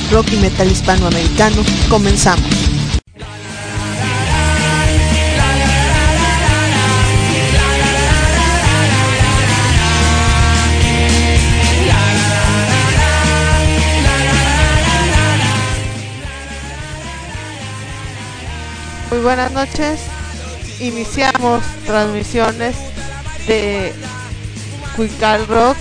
rock y metal hispanoamericano. Comenzamos. Muy buenas noches. Iniciamos transmisiones de Cuical Rock.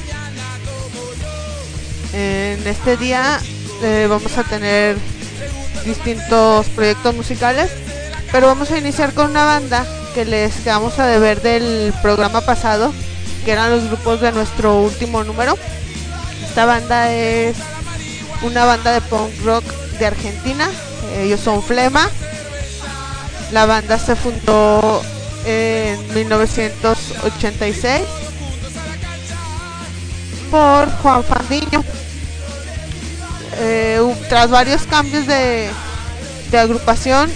En este día vamos a tener distintos proyectos musicales, pero vamos a iniciar con una banda que les quedamos a deber del programa pasado, que eran los grupos de nuestro último número. Esta banda es una banda de punk rock de Argentina. Ellos son Flema. La banda se fundó en 1986 por Juan Fandiño. Tras varios cambios de agrupación,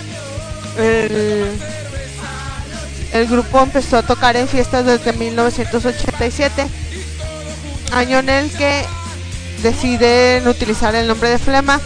el grupo empezó a tocar en fiestas desde 1987, año en el que deciden utilizar el nombre de Flema.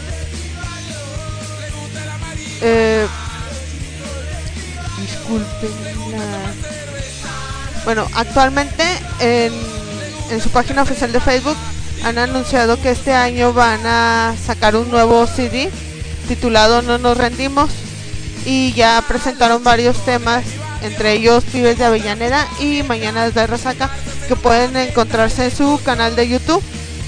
Bueno, actualmente en su página oficial de Facebook han anunciado que este año van a sacar un nuevo CD titulado No Nos Rendimos, y ya presentaron varios temas, entre ellos Pibes de Avellaneda y Mañanas de Resaca, que pueden encontrarse en su canal de YouTube.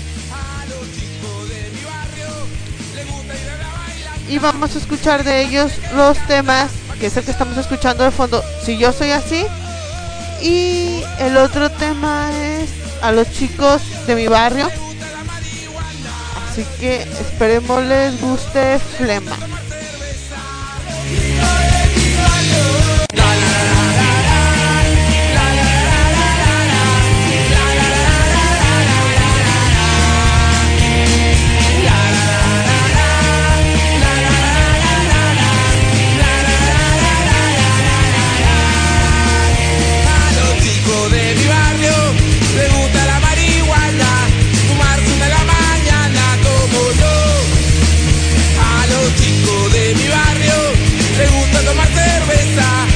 Y vamos a escuchar de ellos los temas, que es el que estamos escuchando de fondo, Si Yo Soy Así, y el otro tema es A los Chicos de Mi Barrio. Así que esperemos les guste Flema. De mi barrio, le gusta la marihuana, fumarse una a la mañana como yo. A los chicos de mi barrio, le gusta tomar cerveza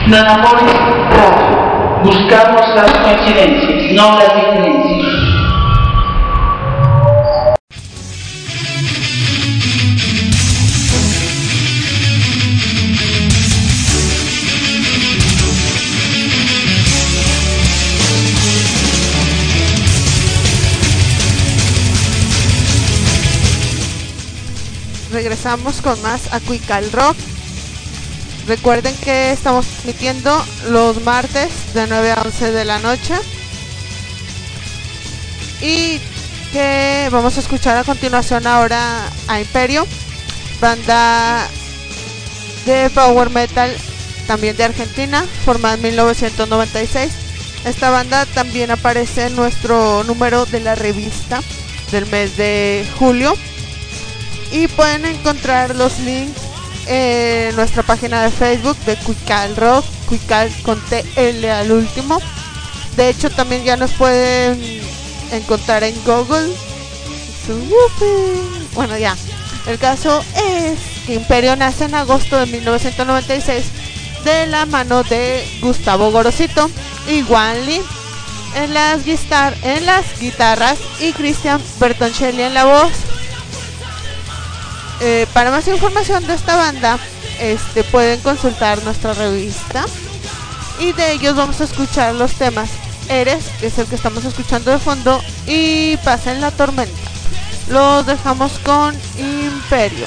Non Amoris Radio. Buscamos las coincidencias, no las diferencias. Regresamos con más Acuical Rock. Recuerden que estamos transmitiendo los martes de 9 a 11 de la noche y que vamos a escuchar a continuación ahora a Imperio, banda de power metal también de Argentina, formada en 1996. Esta banda también aparece en nuestro número de la revista del mes de julio. Y pueden encontrar los links en nuestra página de Facebook de Cuical Rock, Cuical con TL al último. De hecho, también ya nos pueden encontrar en Google. Bueno, ya. El caso es que Imperio nace en agosto de 1996 de la mano de Gustavo Gorosito y Wan Lee en las guitarras y Cristian Bertoncelli en la voz. Para más información de esta banda, pueden consultar nuestra revista y de ellos vamos a escuchar los temas Eres, que es el que estamos escuchando de fondo, y Pasa en la tormenta. Los dejamos con Imperio.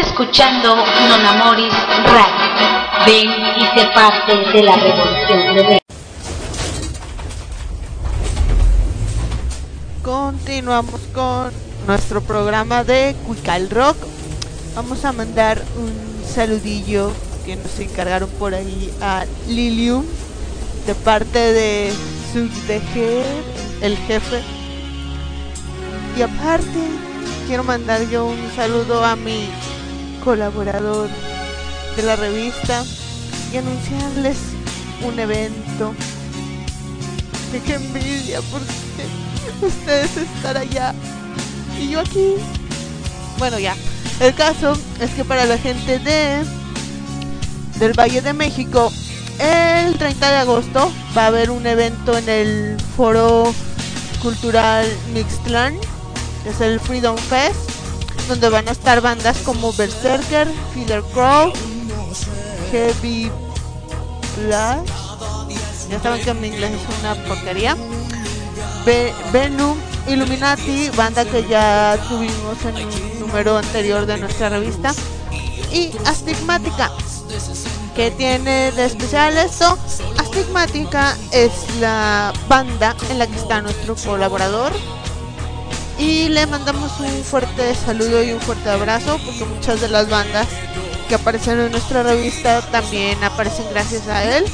escuchando Non Amoris Radio. Ven y sé parte de la revolución de Ven. Continuamos con nuestro programa de Cuical Rock. Vamos a mandar un saludillo que nos encargaron por ahí a Lilium de parte de Subdejer, el jefe. Y aparte quiero mandar yo un saludo a mi colaborador de la revista y anunciarles un evento. Qué envidia, porque ustedes están allá y yo aquí. Bueno, ya, el caso es que para la gente del Valle de México, el 30 de agosto va a haber un evento en el Foro Cultural Mixtlán, que es el Freedom Fest, donde van a estar bandas como Berserker, Feather Crow, Heavy Flash, ya saben que mi inglés es una porquería, Venom, Illuminati, banda que ya tuvimos en un número anterior de nuestra revista, y Astigmática. ¿Qué tiene de especial esto? Astigmática es la banda en la que está nuestro colaborador y le mandamos un fuerte saludo y un fuerte abrazo, porque muchas de las bandas que aparecen en nuestra revista también aparecen gracias a él.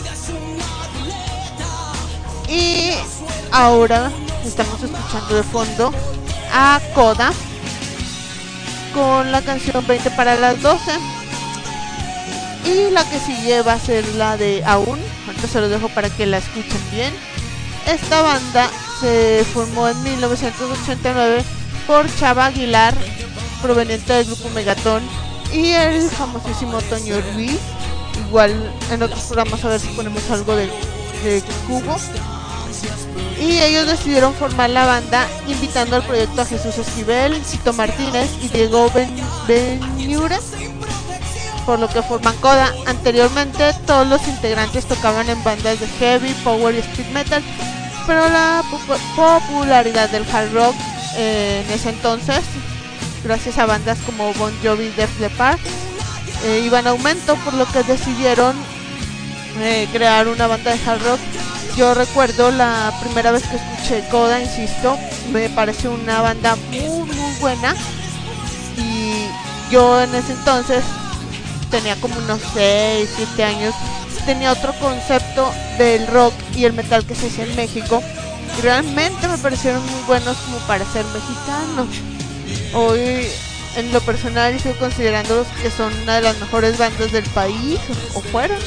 Y ahora estamos escuchando de fondo a Coda con la canción 20 para las 12. Y la que sigue va a ser la de Aún. Ahorita se lo dejo para que la escuchen bien. Esta banda se formó en 1989 por Chava Aguilar, proveniente del grupo Megatón, y el famosísimo Toño Ruiz. Igual en otros programas a ver si ponemos algo de Cubo. Y ellos decidieron formar la banda invitando al proyecto a Jesús Esquivel, Cito Martínez y Diego Beniure, por lo que forman Coda. Anteriormente todos los integrantes tocaban en bandas de heavy, power y speed metal, pero la popularidad del hard rock en ese entonces, gracias a bandas como Bon Jovi y Def Leppard, iba en aumento, por lo que decidieron crear una banda de hard rock. Yo recuerdo la primera vez que escuché Coda, insisto, me pareció una banda muy buena, y yo en ese entonces tenía como unos 6, 7 años, tenía otro concepto del rock y el metal que se hacía en México, y realmente me parecieron muy buenos como para ser mexicanos. Hoy en lo personal sigo considerándolos que son una de las mejores bandas del país, o fueron,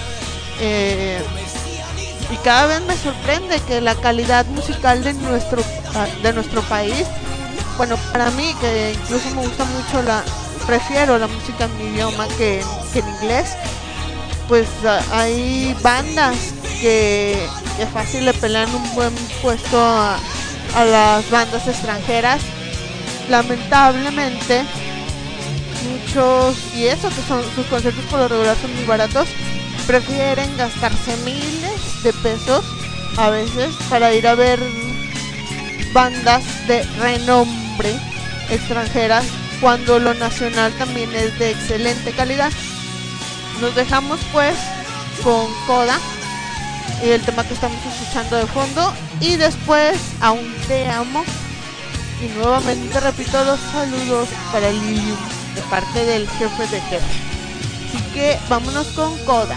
y cada vez me sorprende que la calidad musical de nuestro país, bueno, para mí, que incluso me gusta mucho prefiero la música en mi idioma que en inglés, pues hay bandas que fácil le pelean un buen puesto a las bandas extranjeras. Lamentablemente muchos, y eso que son sus conciertos por lo regular son muy baratos, prefieren gastarse miles de pesos a veces para ir a ver bandas de renombre extranjeras, cuando lo nacional también es de excelente calidad. Nos dejamos pues con Coda y el tema que estamos escuchando de fondo, y después Aún te amo. Y nuevamente repito los saludos para Lilium de parte del jefe de jefe. Así que vámonos con Coda.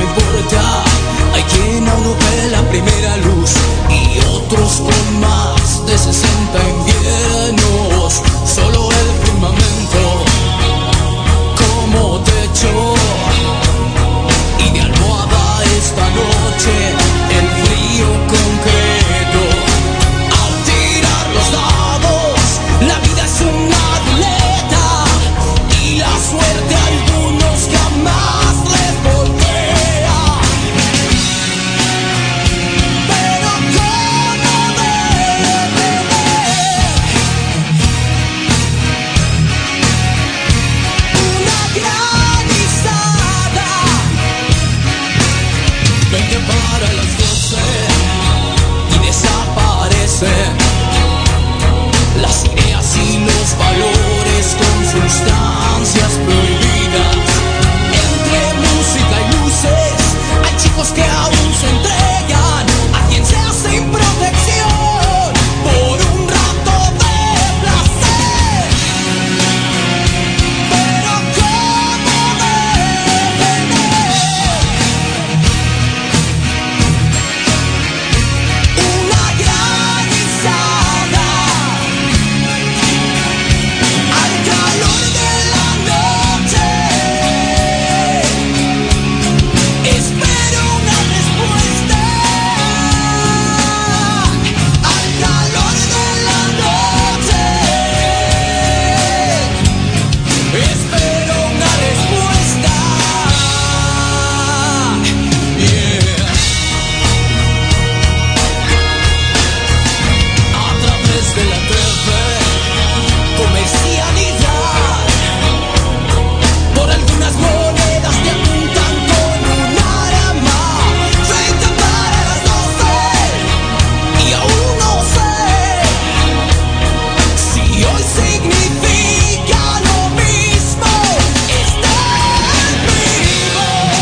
importa. Hay quien aún no ve la primera luz y otros con más de 60 inviernos. Solo el firmamento como techo y de almohada esta noche el frío concreto. Al tirar los dados, la vida es una ruleta y la suerte a algunos jamás les voltea. Pero ¿cómo debe una granizada? 20 para las 12 y desaparecen las ideas y los valores con sustancias prohibidas. Entre música y luces hay chicos que aún se entregan a quien sea sin protección por un rato de placer. Pero ¿cómo debe una granizada? Al calor de la noche espero una respuesta. Al calor de la noche espero una respuesta. Yeah. A través de la TV comercialidad, por algunas monedas te apuntan con un arma. 30 para las 12 y aún no sé si hoy significa lo mismo estar vivo.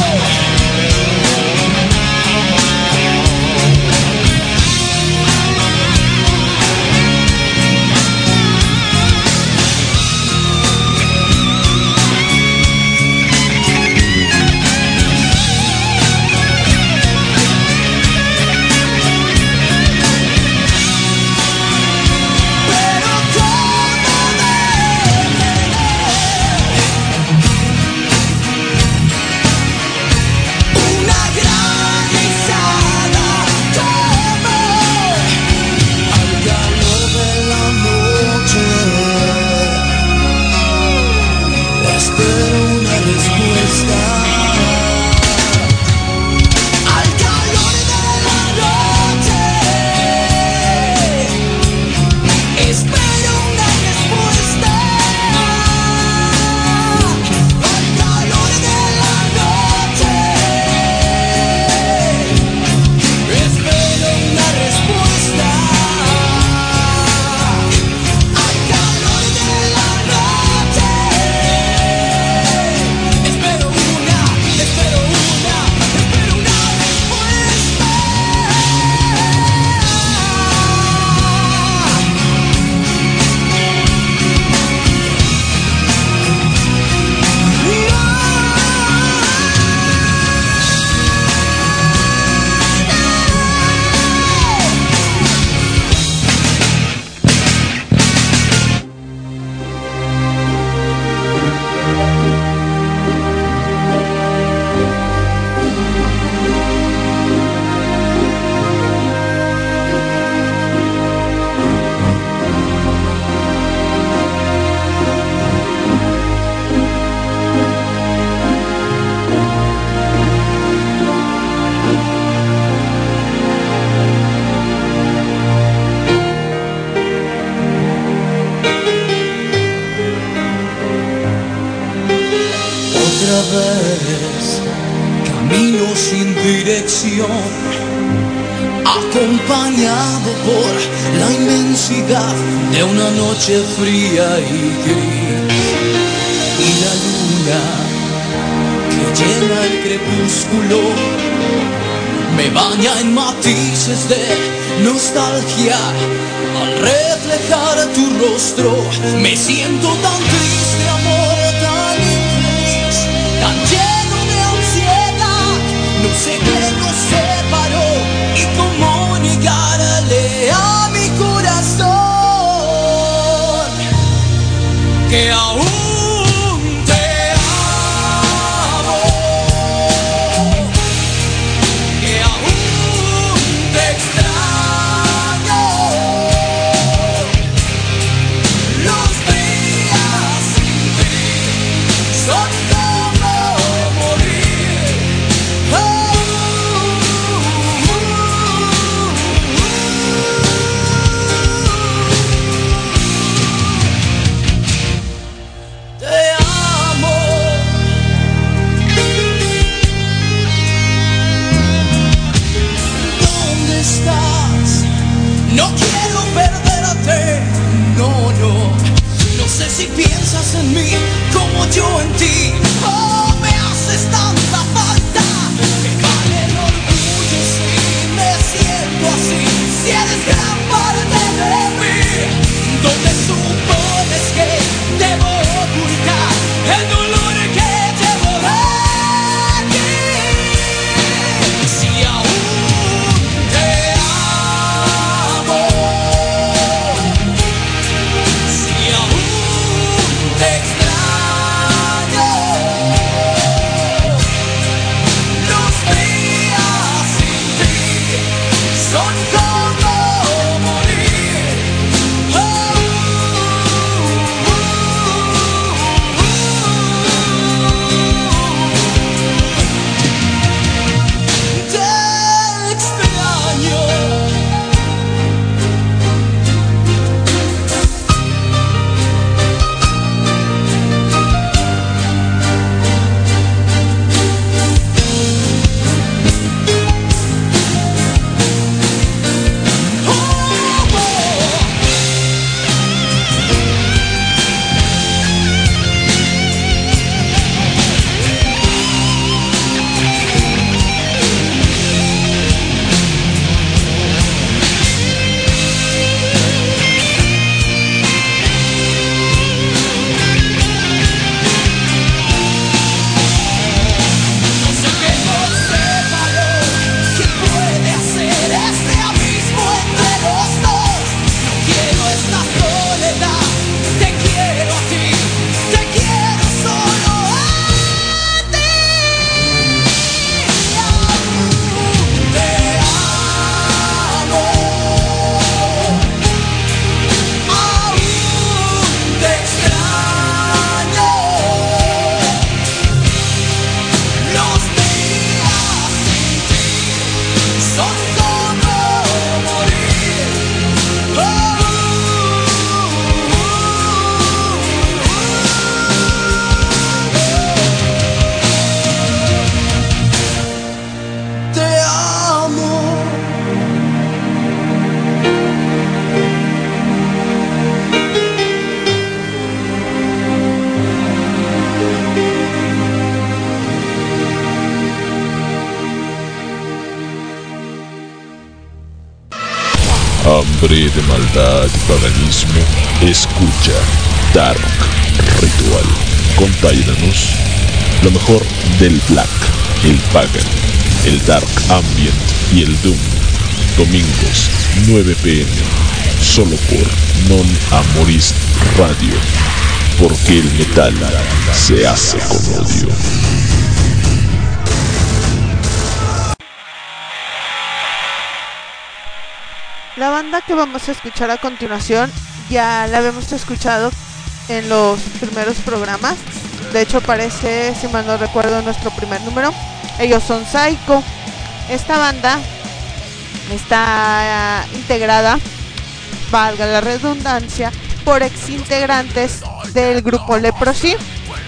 Pero ¿cómo debe una granizada? Como al calor de la noche espero una respuesta. Al calor de la noche espero una respuesta. Al calor de la noche espero una respuesta. Al calor de la noche espero una respuesta. Otra vez camino sin dirección, acompañado por la inmensidad de una noche fría y gris, y la luna que llena el crepúsculo me baña en matices de nostalgia. Al reflejar tu rostro me siento tan triste, amor, tan infeliz, tan lleno de ansiedad. hambre de maldad y paganismo, escucha Dark Ritual con Tyrannus, lo mejor del Black, el Pagan, el Dark Ambient y el Doom. Domingos, 9 p.m. solo por Non Amoris Radio, porque el metal se hace con odio. La banda que vamos a escuchar a continuación ya la habíamos escuchado en los primeros programas. De hecho aparece, si mal no recuerdo, en nuestro primer número. Ellos son Psycho. Esta banda está integrada, valga la redundancia, por ex integrantes del grupo Leprosy.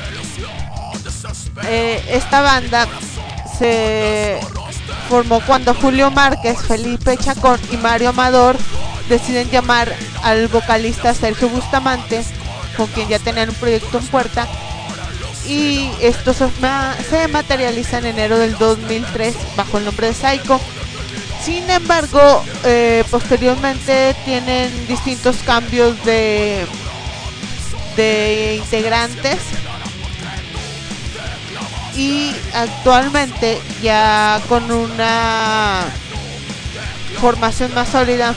Esta banda se formó cuando Julio Márquez, Felipe Chacón y Mario Amador deciden llamar al vocalista Sergio Bustamante, con quien ya tenían un proyecto en puerta, y esto se materializa en enero del 2003 bajo el nombre de Psycho. Sin embargo, posteriormente tienen distintos cambios de integrantes, y actualmente ya con una formación más sólida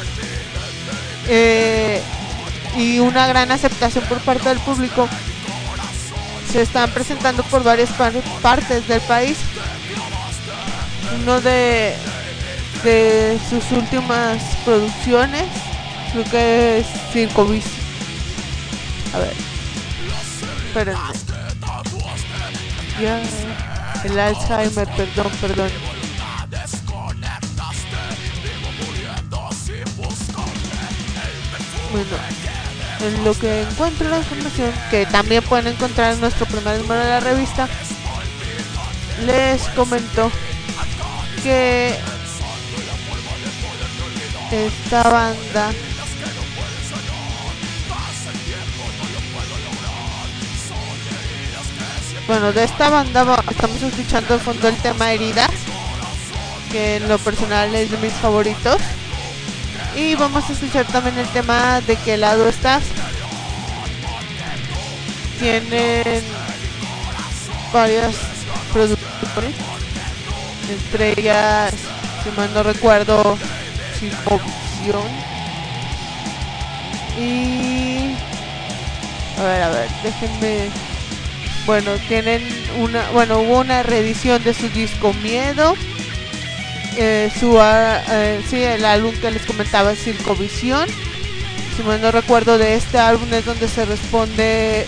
y una gran aceptación por parte del público, se están presentando por varias partes del país. Uno de sus últimas producciones creo que es Circo Vicio. A ver, espérenme. Ya, el Alzheimer, perdón. Bueno, en lo que encuentro la información, que también pueden encontrar en nuestro primer número de la revista, les comento que esta banda de esta banda estamos escuchando al fondo el tema Heridas, que en lo personal es de mis favoritos, y vamos a escuchar también el tema De qué lado estás. Tienen varias producciones, entre ellas, si mal no recuerdo, Circovisión, y a ver, déjenme. Tienen hubo una reedición de su disco Miedo, el álbum que les comentaba, Circovisión. Si mal no recuerdo, de este álbum es donde se desprende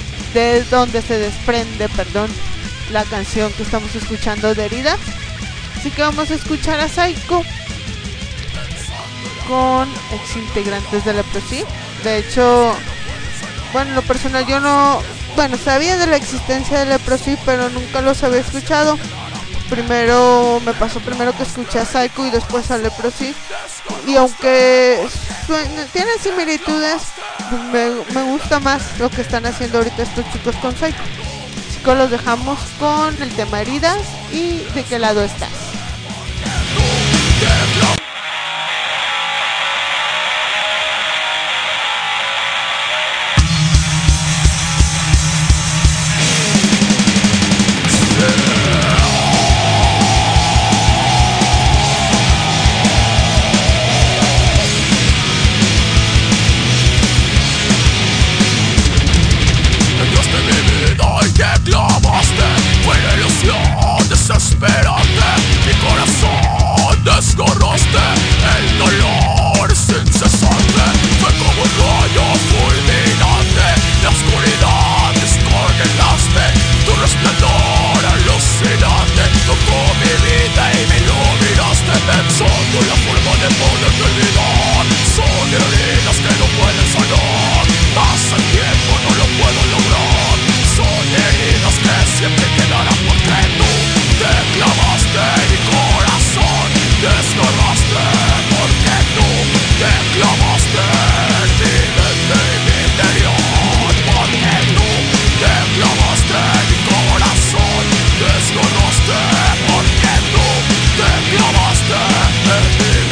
la canción que estamos escuchando de Herida. Así que vamos a escuchar a Psycho con ex integrantes de Leprosy. De hecho, en lo personal yo sabía de la existencia de Leprosy, pero nunca los había escuchado. Me pasó primero que escuché a Psycho y después a Leprosy, y aunque tienen similitudes, me gusta más lo que están haciendo ahorita estos chicos con Psycho. Así que los dejamos con el tema Heridas y De qué lado estás. Fue la ilusión desesperante, mi corazón desgarraste, el dolor sin cesante, fue como un rayo fulminante, la oscuridad descongelaste, tu resplandor alucinante, tocó mi vida y me iluminaste, pensando la forma de poderte olvidar, son heridas que no pueden sanar, pasa el tiempo, no lo puedo lograr, son heridas que siempre quedarán, porque tú te clavaste en mi corazón, desgarraste, porque tú te clavaste en mi mente y mi interior, porque tú te clavaste en mi corazón, desgarraste, porque tú te clavaste en mi mente.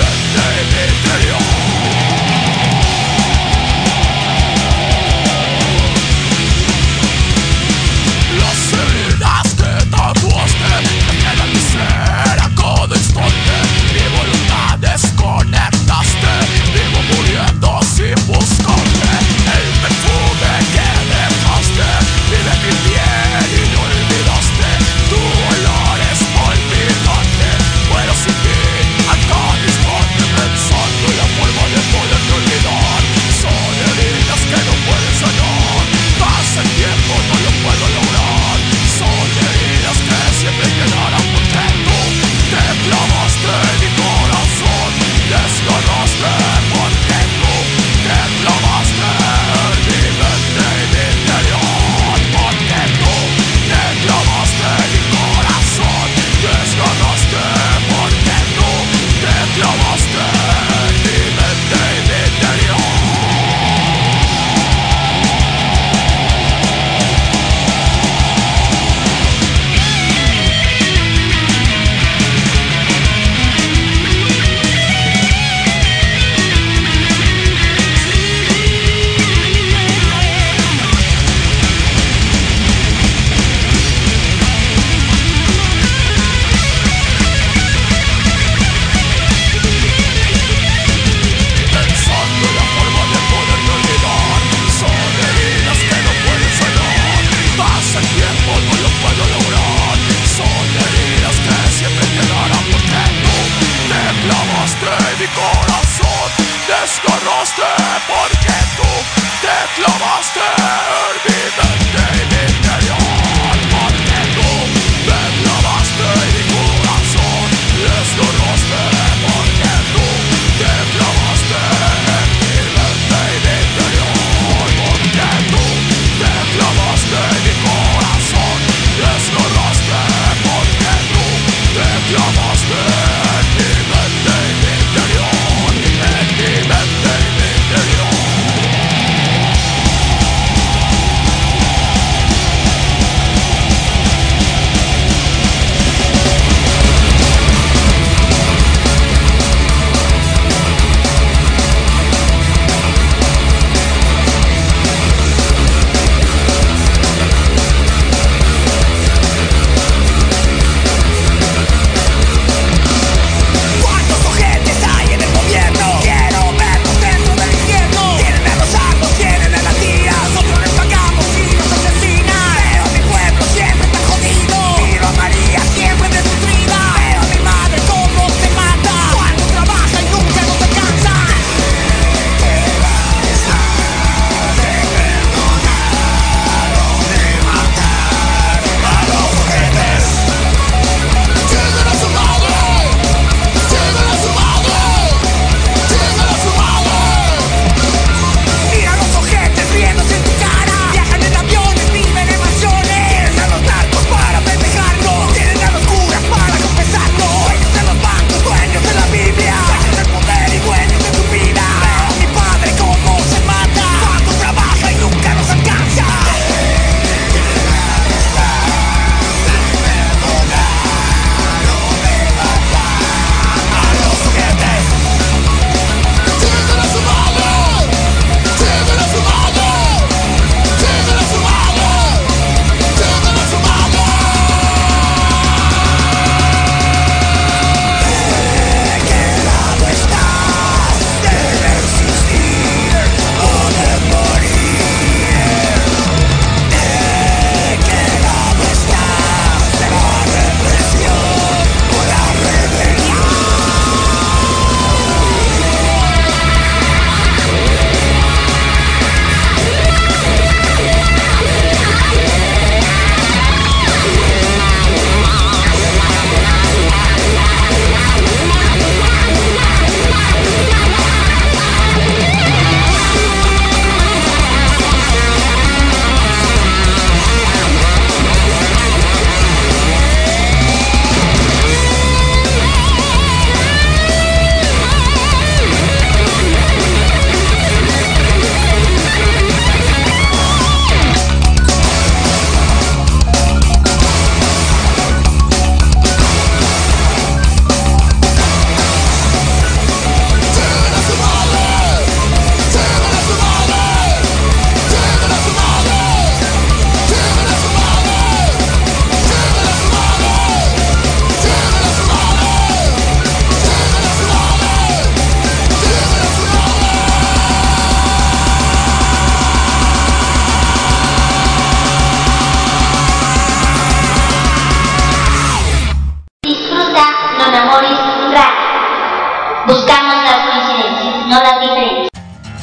Non Amoris Radio. Buscamos las coincidencias, no las diferencias.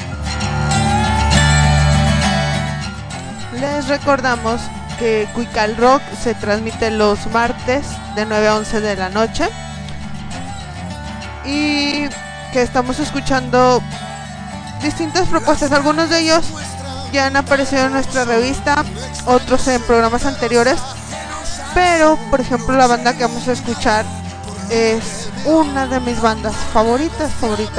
Les recordamos que Cuical Rock se transmite los martes de 9 a 11 de la noche y que estamos escuchando distintas propuestas. Algunos de ellos ya han aparecido en nuestra revista, otros en programas anteriores, pero por ejemplo la banda que vamos a escuchar es una de mis bandas favoritas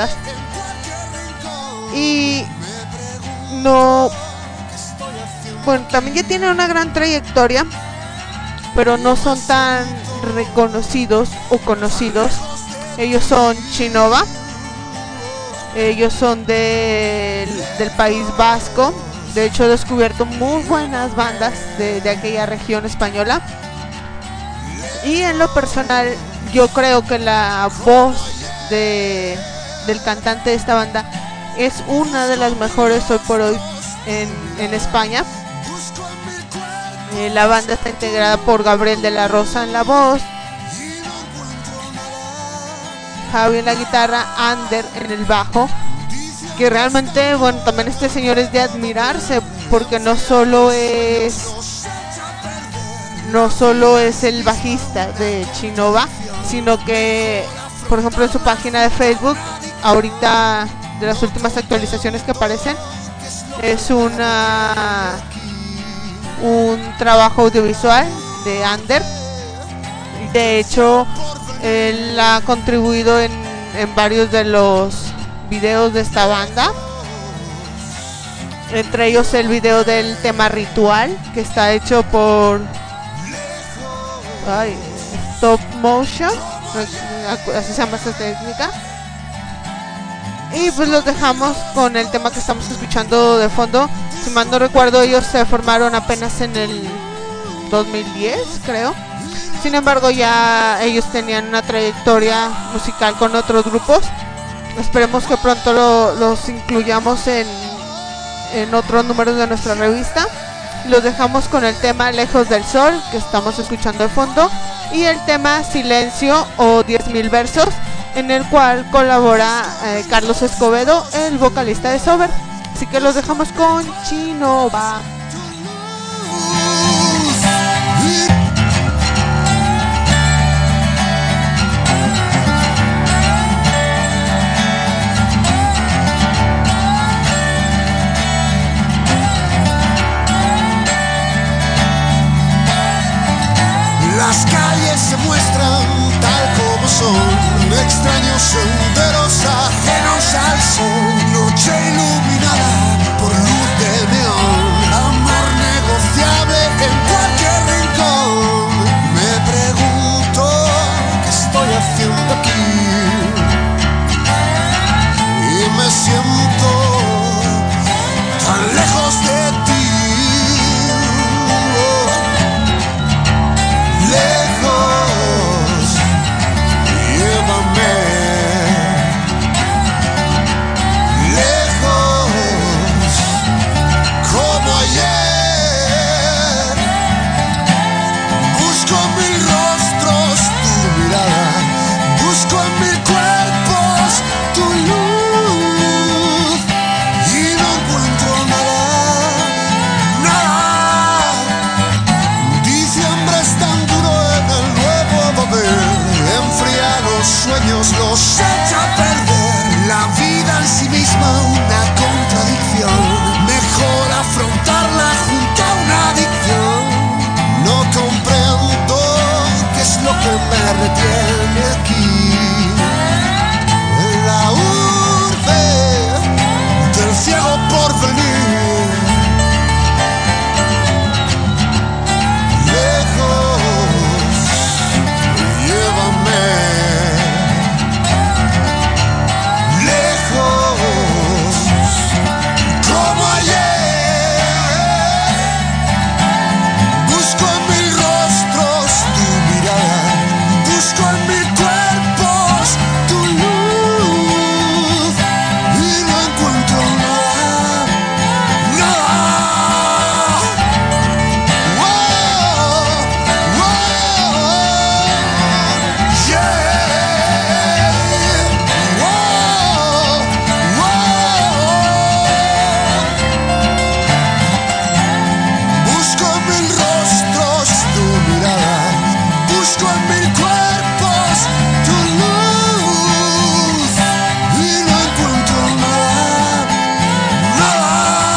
y no, bueno, también ya tienen una gran trayectoria, pero no son tan reconocidos o conocidos. Ellos son Chinova. Ellos son del País Vasco. De hecho he descubierto muy buenas bandas de aquella región española. Y en lo personal yo creo que la voz del cantante de esta banda es una de las mejores hoy por hoy en España. La banda está integrada por Gabriel de la Rosa en la voz, Javi en la guitarra, Ander en el bajo, que realmente, bueno, también este señor es de admirarse, porque no solo es el bajista de Chinova, sino que, por ejemplo, en su página de Facebook, ahorita de las últimas actualizaciones que aparecen, es un trabajo audiovisual de Ander. De hecho, él ha contribuido en varios de los videos de esta banda, entre ellos el video del tema Ritual, que está hecho por Stop Motion, así se llama esta técnica. Y pues los dejamos con el tema que estamos escuchando de fondo. Si mal no recuerdo, ellos se formaron apenas en el 2010, creo. Sin embargo, ya ellos tenían una trayectoria musical con otros grupos. Esperemos que pronto los incluyamos en otros números de nuestra revista. Los dejamos con el tema Lejos del Sol, que estamos escuchando de fondo, y el tema Silencio o 10.000 versos, en el cual colabora Carlos Escobedo, el vocalista de Sober. Así que los dejamos con Chinova. Las calles se muestran tal como son, extraños senderos ajenos al sol, noche iluminada por luz de neón, amor negociable en cualquier rincón. Me pregunto qué estoy haciendo aquí y me siento tan lejos de ti. Lejos, llévame, lejos. Busco en mil cuerpos tu luz y no encuentro nada, nada.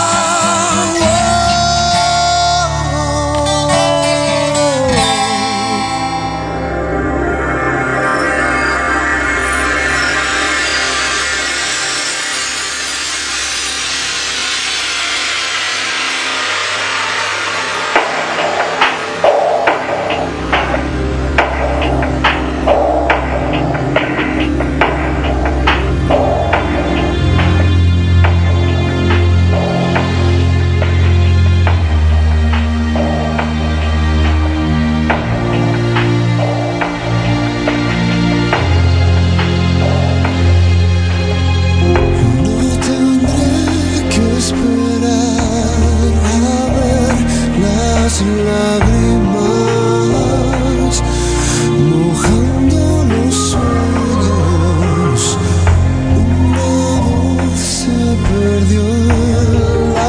Lágrimas mojando los sueños, una voz se perdió en la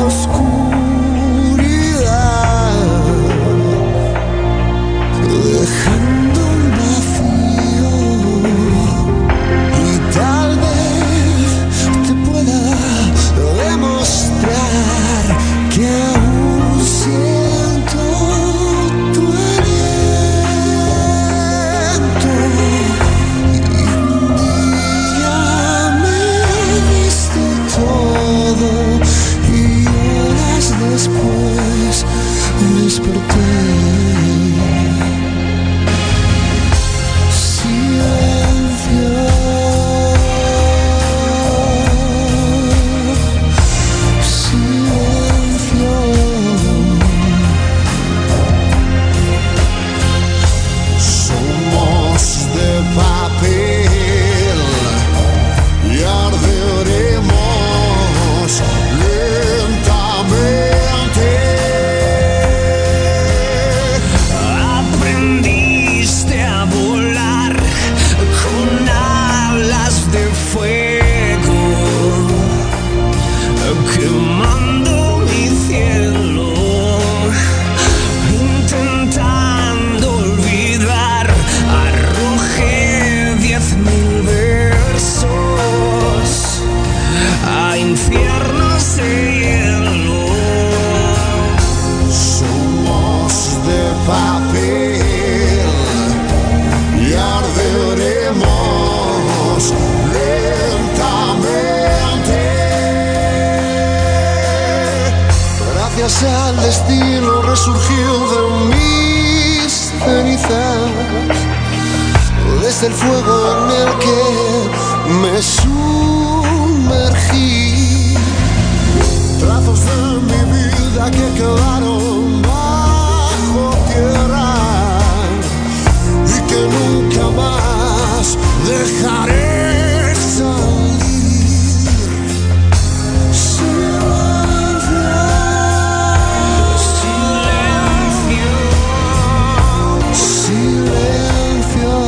oscuridad, dejando un vacío, y tal vez te pueda demostrar que aún siento tu aliento. Y un día me diste todo y horas después desperté. Silencio. Somos de papel y arderemos lentamente. Aprendiste a volar con alas de fuego, quemando mi cielo, intentando olvidar. Arrojé 10.000 versos a infiernos de hielo. Somos de papel y arderemos lentamente. Gracias al destino resurgió de mis cenizas, desde el fuego en el que me sumergí. Trazos de mi vida que quedaron bajo tierra y que nunca más dejaré salir. Silencio.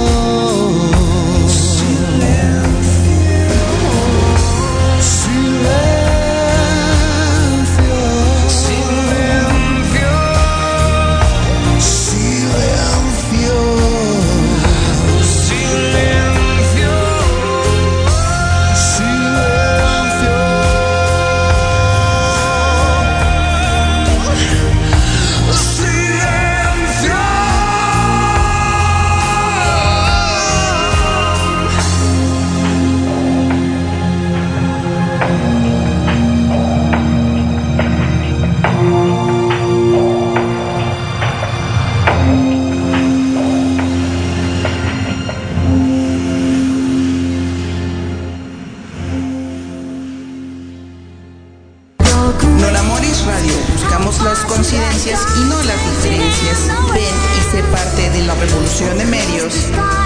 coincidencias y no las diferencias. Ven y sé parte de la revolución de medios.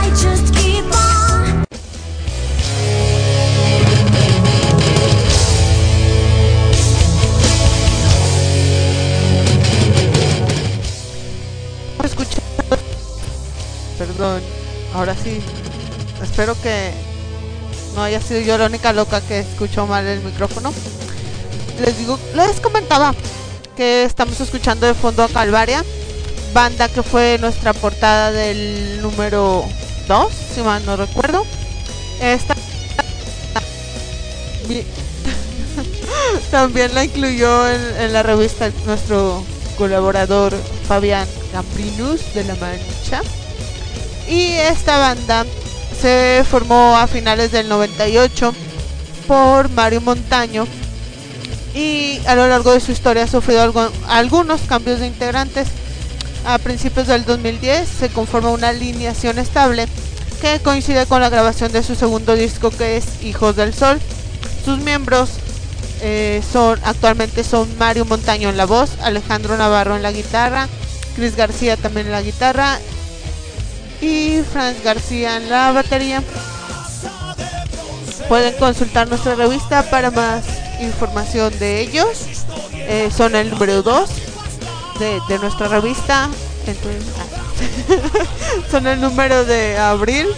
Perdón, ahora sí. Espero que no haya sido yo la única loca que escuchó mal el micrófono. Les comentaba que estamos escuchando de fondo a Calvaria banda que fue nuestra portada del número 2, si mal no recuerdo. Esta también la incluyó en la revista nuestro colaborador Fabián Gambrinus de La Mancha. Y esta banda se formó a finales del 98 por Mario Montaño, y a lo largo de su historia ha sufrido algunos cambios de integrantes. A principios del 2010 se conforma una alineación estable que coincide con la grabación de su segundo disco, que es Hijos del Sol. Sus miembros actualmente son Mario Montaño en la voz, Alejandro Navarro en la guitarra, Chris García también en la guitarra y Franz García en la batería. Pueden consultar nuestra revista para más información de ellos. Son el número 2 de nuestra revista. Entonces, son el número de abril.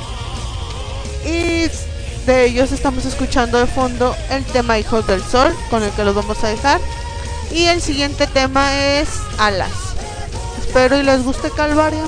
Y de ellos estamos escuchando de fondo el tema Hijos del Sol, con el que los vamos a dejar. Y el siguiente tema es Alas. Espero y les guste Calvario.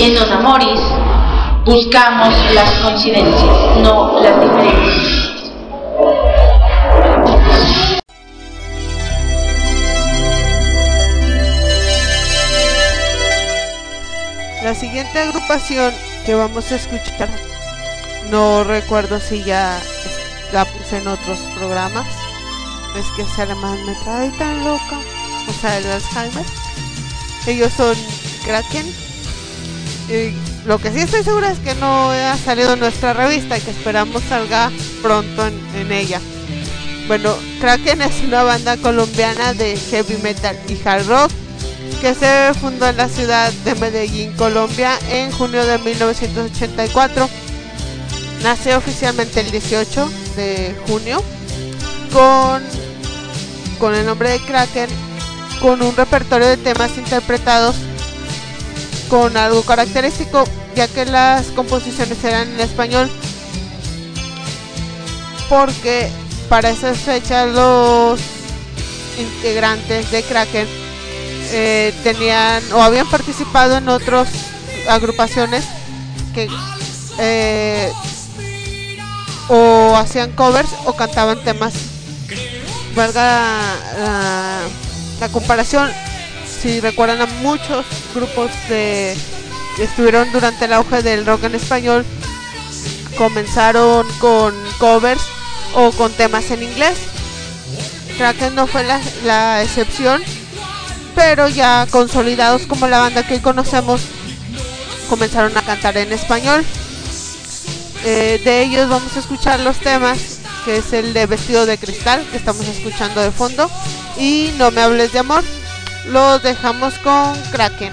En Non Amoris buscamos las coincidencias, no las diferencias. La siguiente agrupación que vamos a escuchar, no recuerdo si ya la puse en otros programas, es que ese alemán me trae tan loca, o sea, el Alzheimer. Ellos son Kraken. Lo que sí estoy segura es que no ha salido en nuestra revista y que esperamos salga pronto en ella. Bueno, Kraken es una banda colombiana de heavy metal y hard rock que se fundó en la ciudad de Medellín, Colombia, en junio de 1984. Nació oficialmente el 18 de junio con el nombre de Kraken, con un repertorio de temas interpretados con algo característico, ya que las composiciones eran en español, porque para esas fechas los integrantes de Kraken tenían o habían participado en otras agrupaciones que o hacían covers o cantaban temas. Valga la comparación, si recuerdan, a muchos grupos que estuvieron durante el auge del rock en español comenzaron con covers o con temas en inglés. Kraken no fue la excepción, pero ya consolidados como la banda que hoy conocemos, comenzaron a cantar en español. De ellos vamos a escuchar los temas, que es el de Vestido de Cristal, que estamos escuchando de fondo, y No me hables de amor. Los dejamos con Kraken.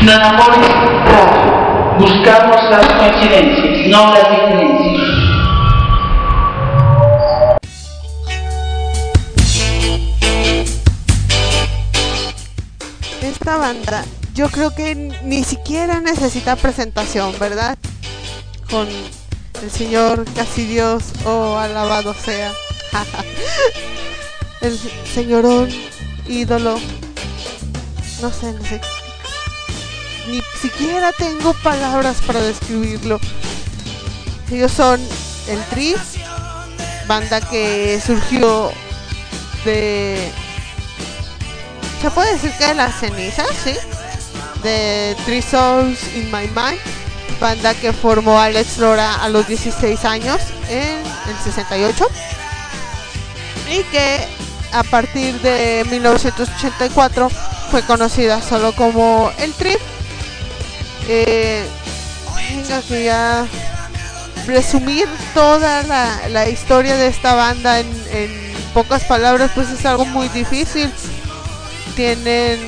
Nonamoris Radio. Buscamos las coincidencias, no las diferencias. Esta banda yo creo que ni siquiera necesita presentación, ¿verdad? Con el señor casi Dios, alabado sea. El señorón ídolo. No sé. Ni siquiera tengo palabras para describirlo. Ellos son el Tri, banda que surgió de... se puede decir que de las cenizas, ¿sí? De Three Souls in My Mind, banda que formó Alex Lora a los 16 años en el 68 y que a partir de 1984 fue conocida solo como el Tri. Venga, que ya resumir toda la historia de esta banda en pocas palabras pues es algo muy difícil. Tienen,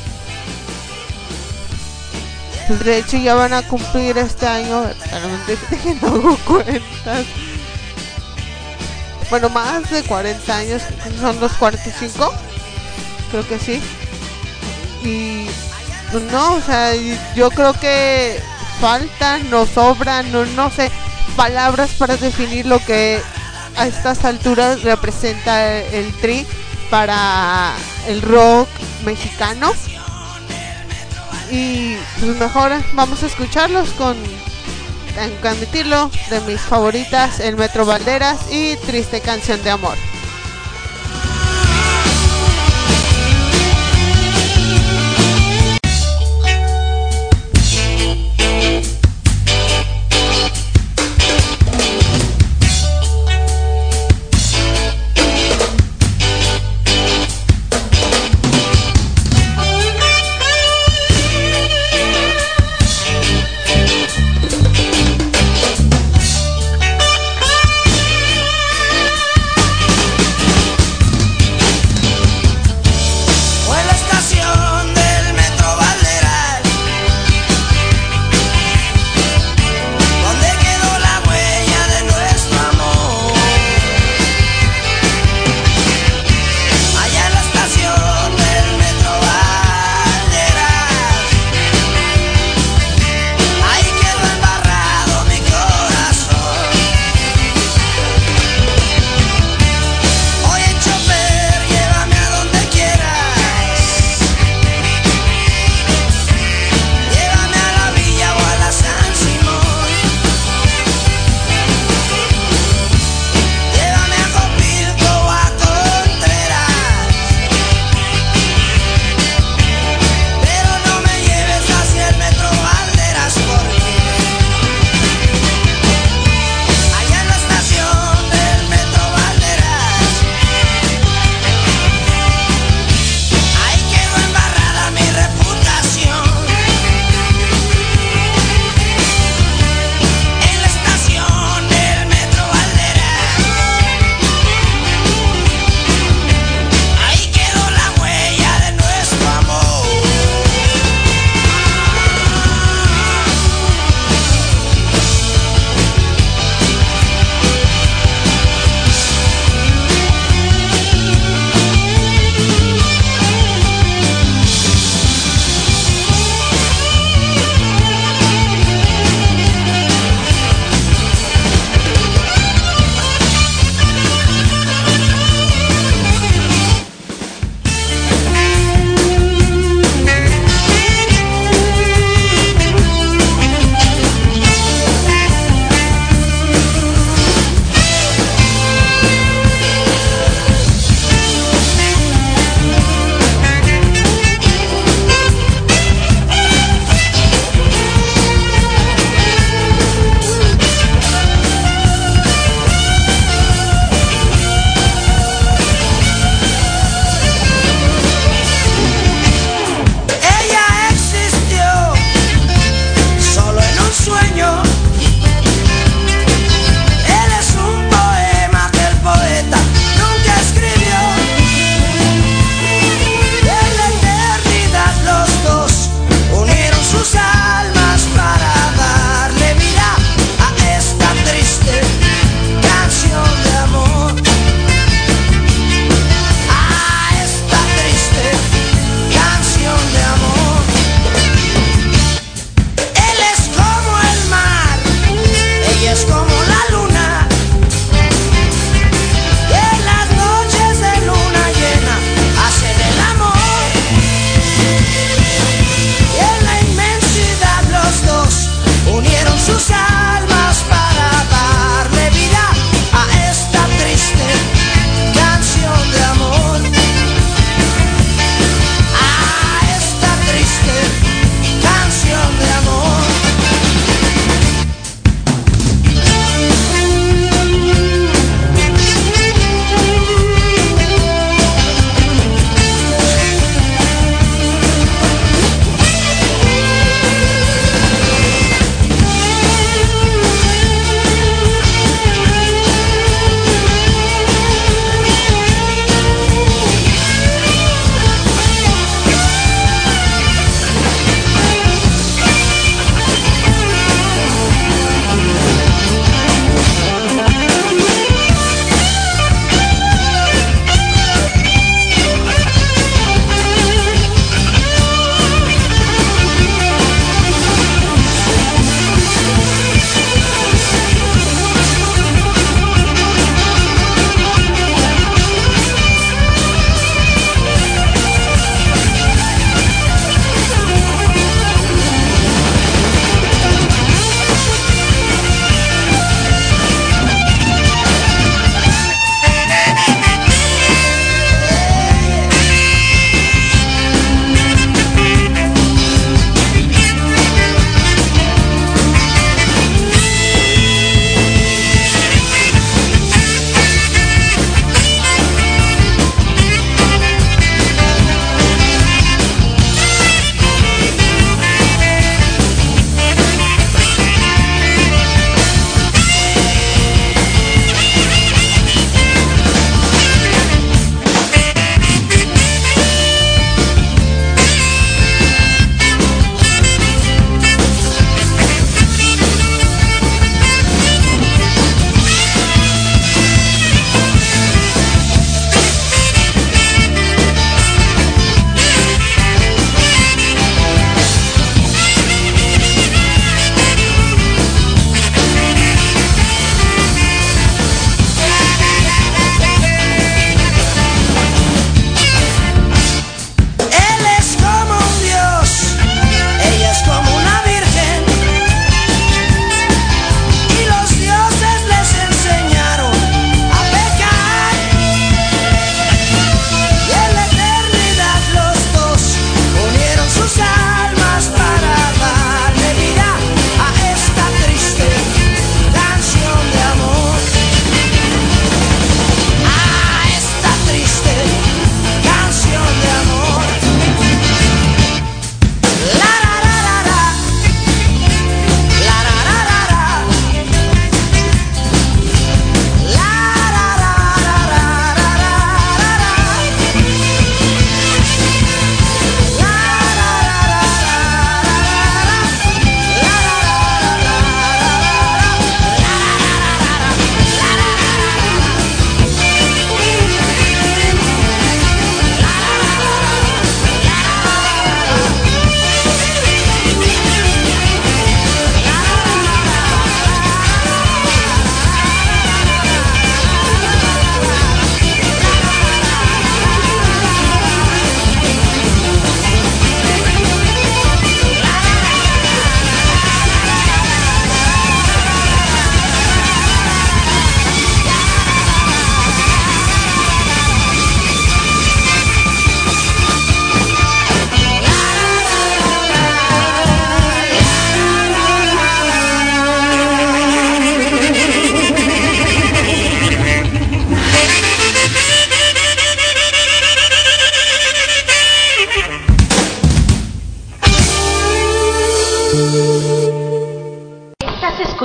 de hecho ya van a cumplir este año, que no hago cuentas, bueno, más de 40 años, son los 45, creo que sí. Y no, o sea, yo creo que faltan, nos sobran, no sé, palabras para definir lo que a estas alturas representa el Tri para el rock mexicano. Y pues mejor vamos a escucharlos con, tengo que admitirlo, de mis favoritas, El Metro Valderas y Triste Canción de Amor.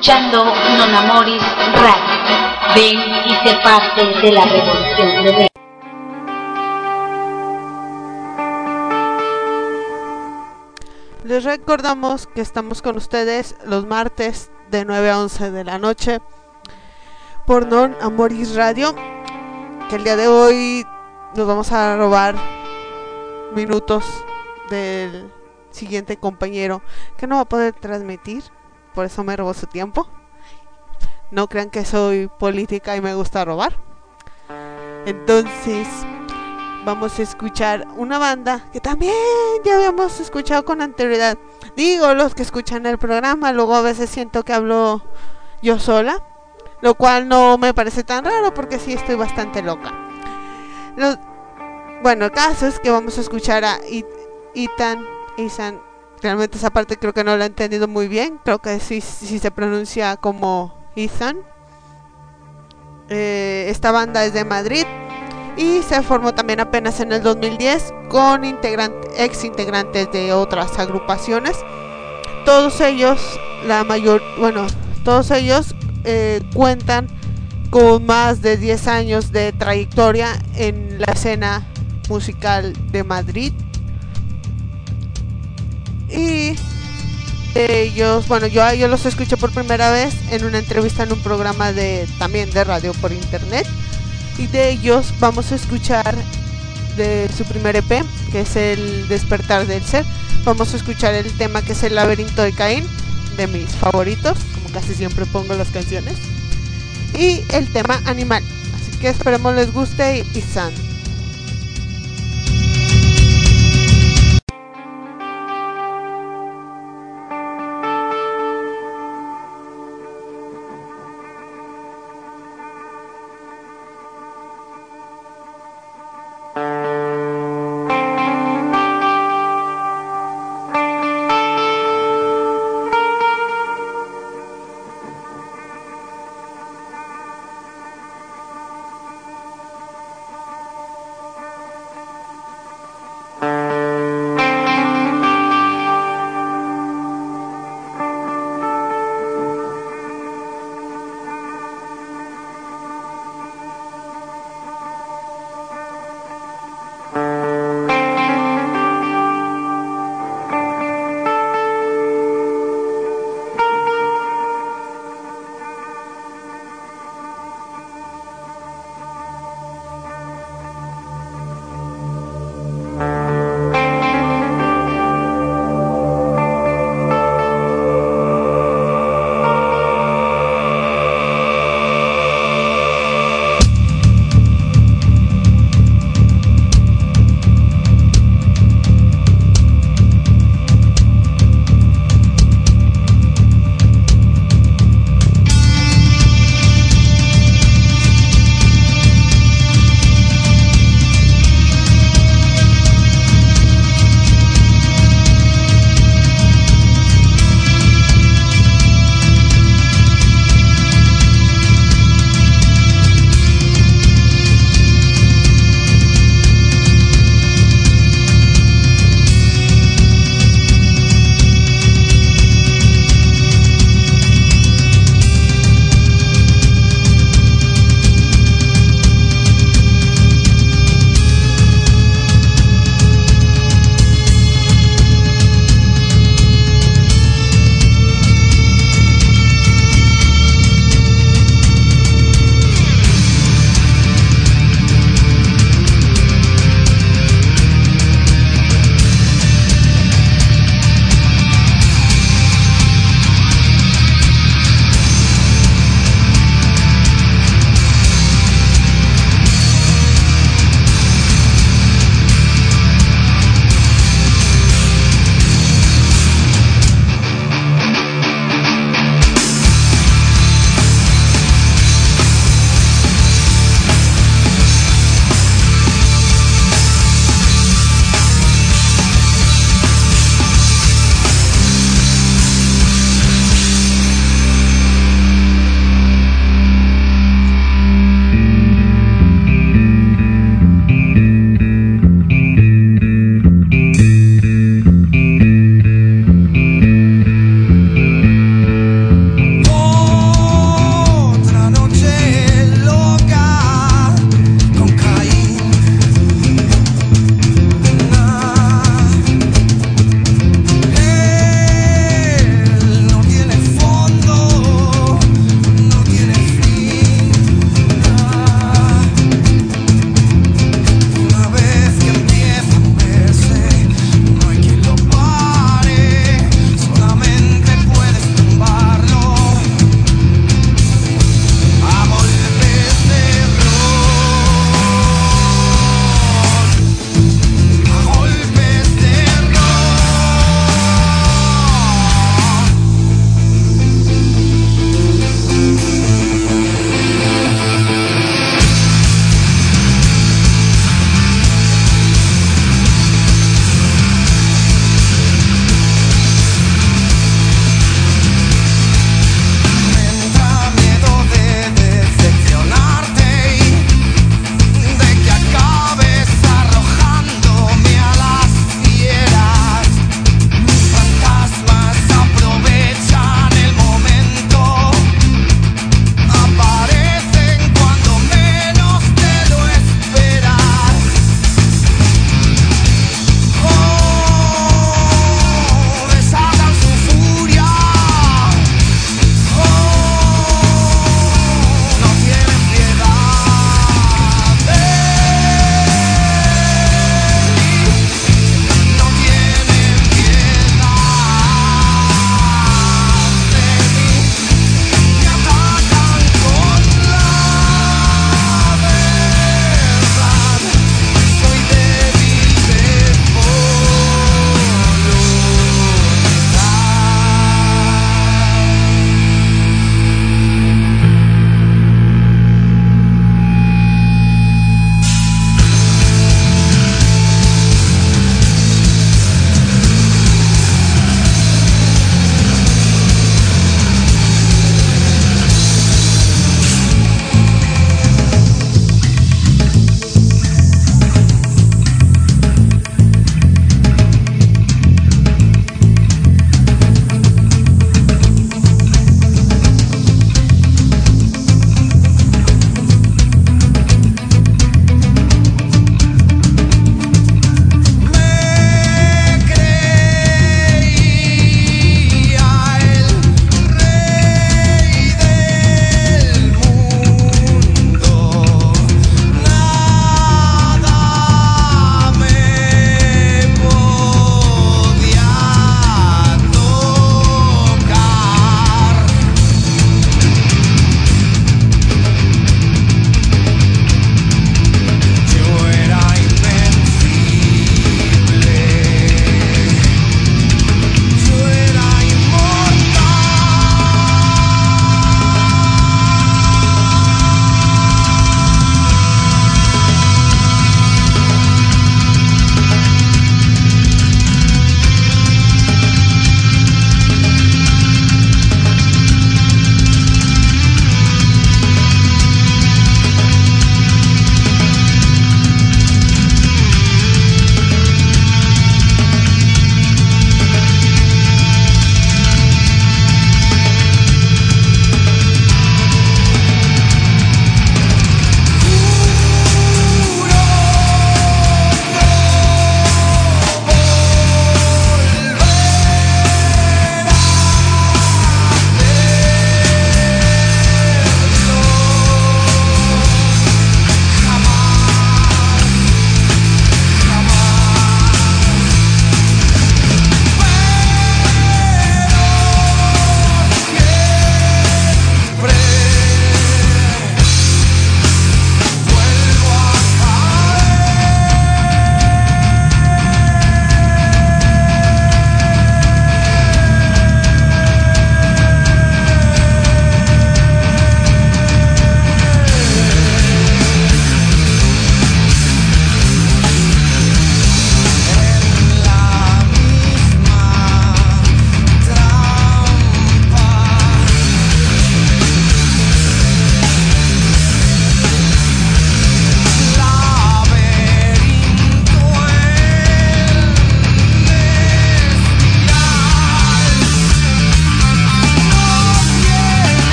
escuchando Non Amoris Radio. Ven y sé parte de la revolución de Ven. Les recordamos que estamos con ustedes los martes de 9 a 11 de la noche por Non Amoris Radio, que el día de hoy nos vamos a robar minutos del siguiente compañero que no va a poder transmitir, por eso me robó su tiempo. No crean que soy política y me gusta robar. Entonces vamos a escuchar una banda que también ya habíamos escuchado con anterioridad. Digo, los que escuchan el programa, luego a veces siento que hablo yo sola, lo cual no me parece tan raro porque sí estoy bastante loca. Bueno, el caso es que vamos a escuchar a Isan. Realmente esa parte creo que no la he entendido muy bien. Creo que sí se pronuncia como Isan. Esta banda es de Madrid y se formó también apenas en el 2010 con ex integrantes de otras agrupaciones. Todos ellos cuentan con más de 10 años de trayectoria en la escena musical de Madrid. Y ellos, yo los escuché por primera vez en una entrevista en un programa también de radio por internet. Y de ellos vamos a escuchar de su primer EP, que es El Despertar del Ser. Vamos a escuchar el tema que es El Laberinto de Caín, de mis favoritos, como casi siempre pongo las canciones, y el tema Animal. Así que esperemos les guste y san.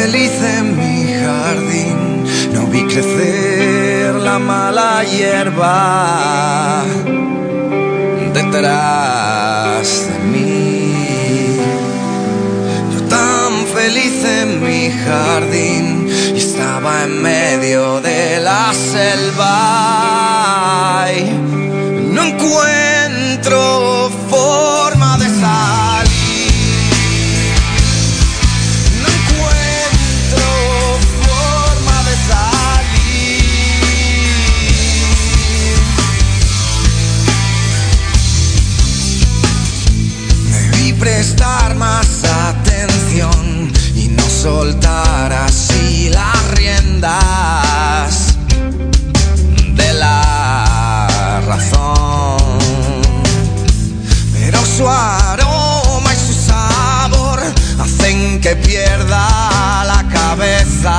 feliz en mi jardín, no vi crecer la mala hierba detrás de mí. Yo tan feliz en mi jardín y estaba en medio de la selva y no encuentro forma de salir. No encuentro forma de salir. Debí prestar más atención y no soltar así las riendas de la razón, pero su aroma y su sabor hacen que pierda la cabeza.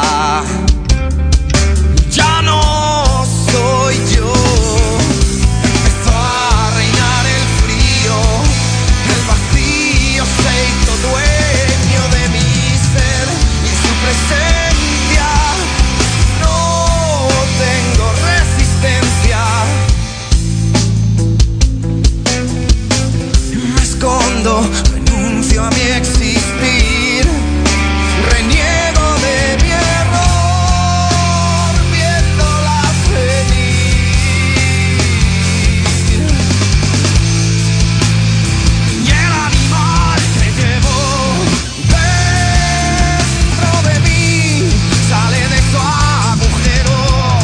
Ya no soy yo. Empezó a reinar el frío, el vacío se hizo dueño de mi ser y en su presencia no tengo resistencia. Me escondo, renuncio a mi existir, reniego de mi error, viéndolas venir. Y el animal que llevo dentro de mí sale de su agujero.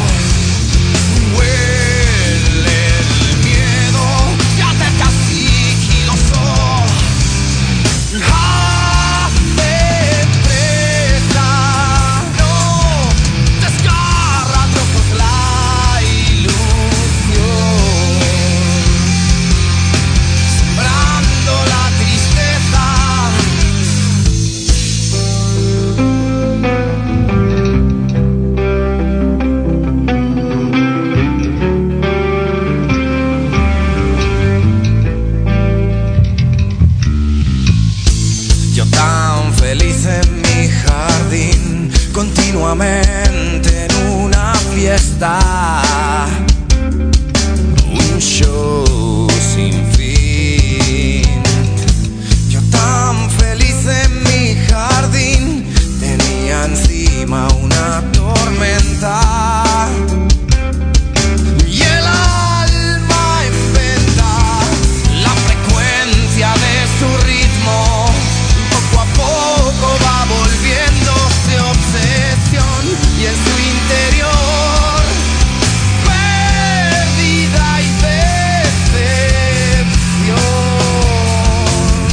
Huele el miedo, se acerca sigiloso. Hace presa, no desgarra a trozos la ilusión, sembrando la tristeza. Yo tan feliz en mi jardín, continuamente en una fiesta, un show sin fin. Yo tan feliz en mi jardín, tenía encima una tormenta y el alma en venta, la frecuencia de su ritmo poco a poco va volviéndose obsesión y en su interior pérdida y decepción.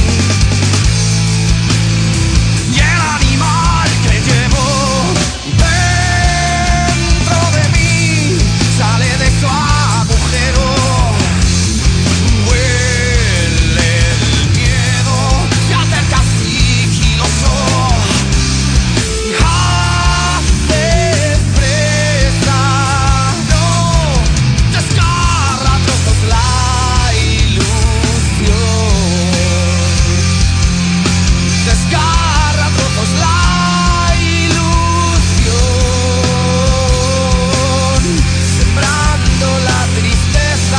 Y el animal que llevo dentro de mí sale de su agujero. Huele el miedo, se acerca sigiloso. Hace presa, no desgarra a trozos la ilusión. Desgarra a trozos la ilusión, sembrando la tristeza.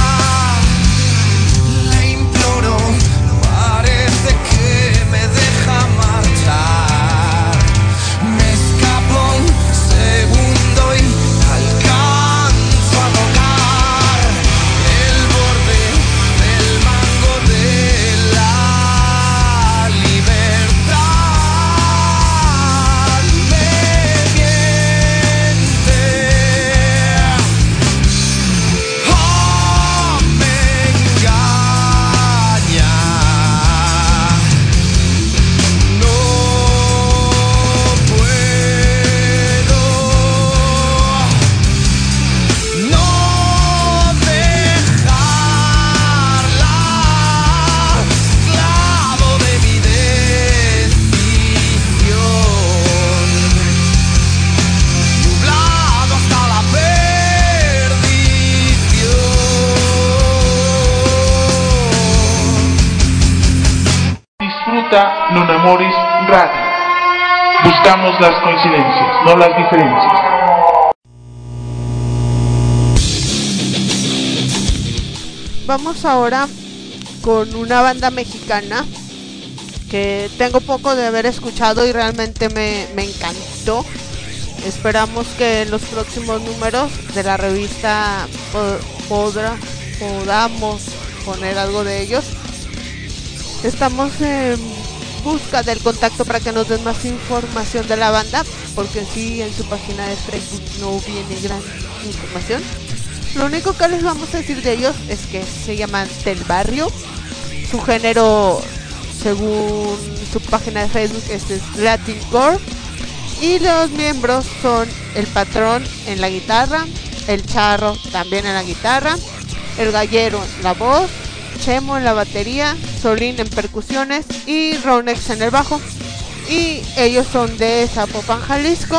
Le imploro, parece que me deja marchar. Me escapo un segundo y alcanzo a tocar el borde del mango de la libertad. Me miente, oh, me engaña. No puedo no dejarla, esclavo de mi decisión, nublado hasta la perdición. Disfruta Non Amoris Radio. Buscamos las coincidencias, no las diferencias. Vamos ahora con una banda mexicana que tengo poco de haber escuchado y realmente me encantó. Esperamos que en los próximos números de la revista podamos poner algo de ellos. Estamos en busca del contacto para que nos den más información de la banda, porque sí, en su página de Facebook no viene gran información. Lo único que les vamos a decir de ellos es que se llaman Del Barrio. Su género, según su página de Facebook, es Latincore. Y los miembros son el Patrón en la guitarra, el Charro también en la guitarra, el Gallero en la voz, Chemo en la batería, Solín en percusiones y Ronex en el bajo. Y ellos son de Zapopan, Jalisco.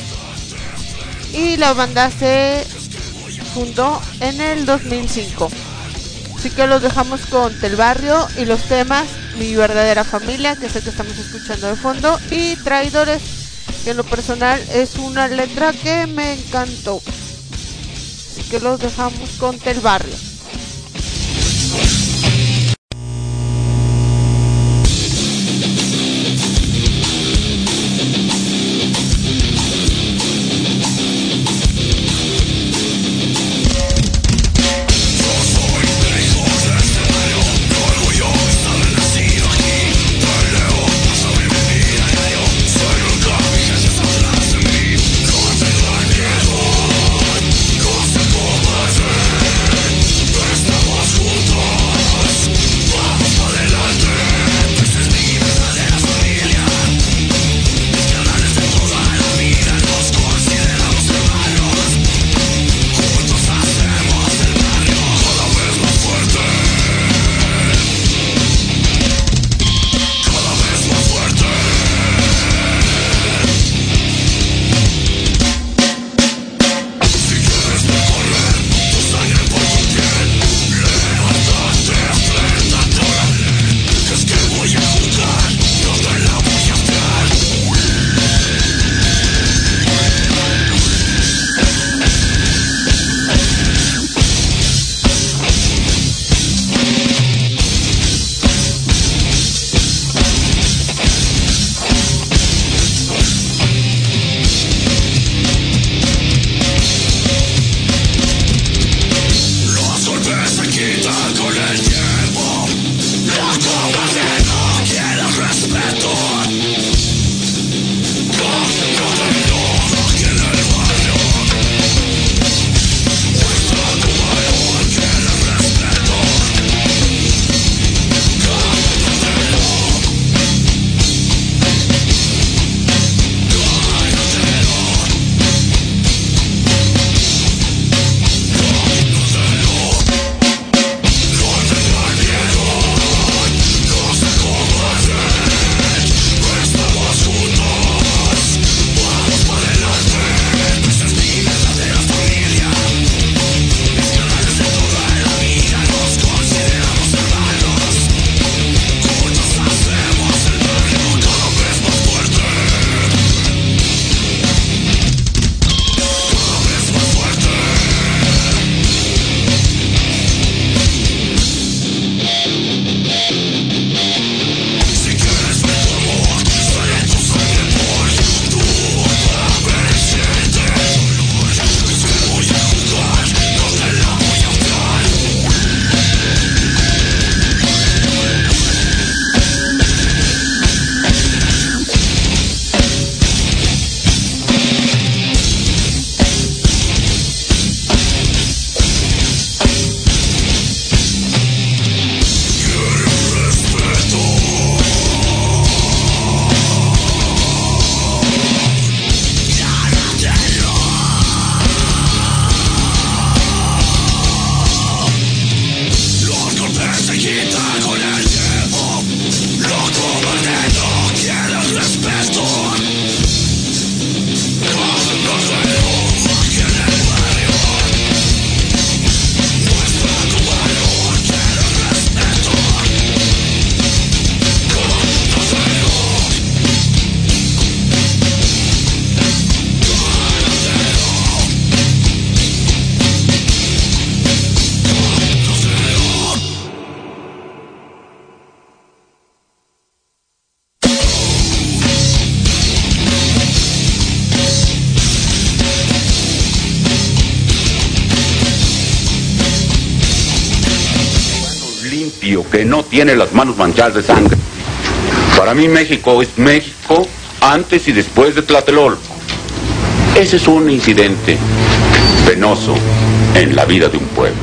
Y la banda se fundó en el 2005. Así que los dejamos con Del Barrio y los temas Mi Verdadera Familia, que es el que estamos escuchando de fondo, y Traidores, que en lo personal es una letra que me encantó. Así que los dejamos con Del Barrio. Cosas como que no tiene las manos manchadas de sangre. Para mí México es México antes y después de Tlatelolco. Ese es un incidente penoso en la vida de un pueblo.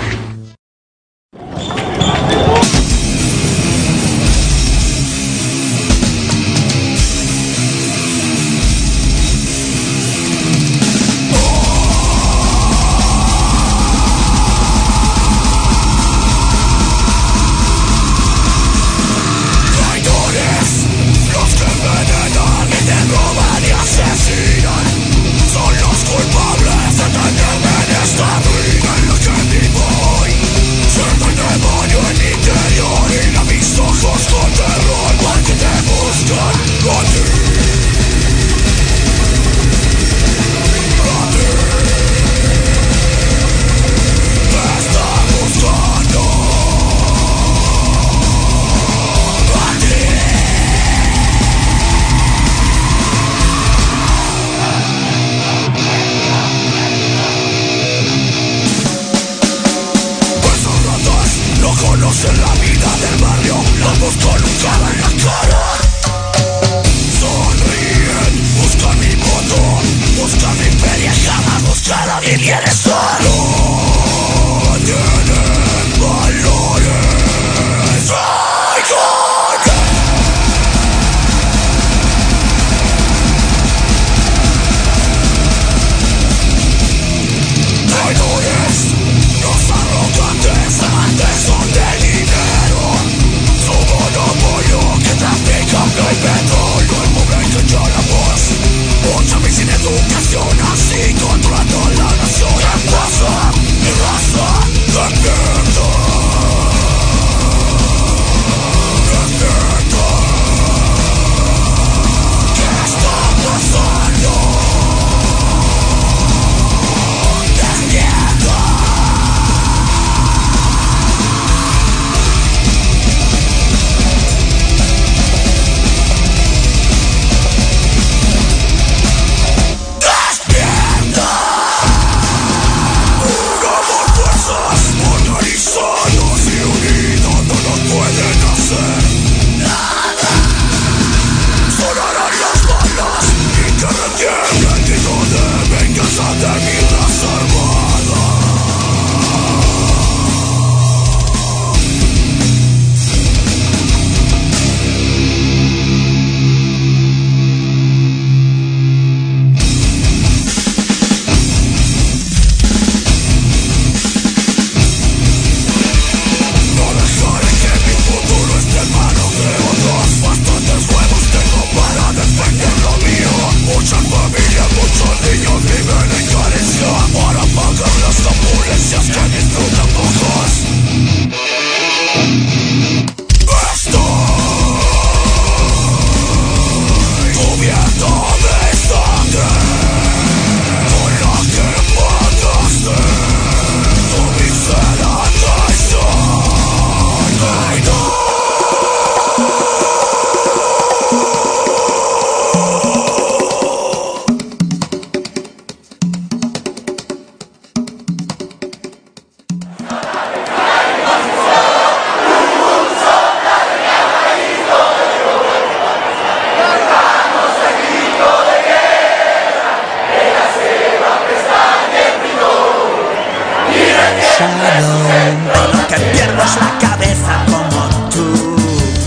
Que pierdas la cabeza como tú.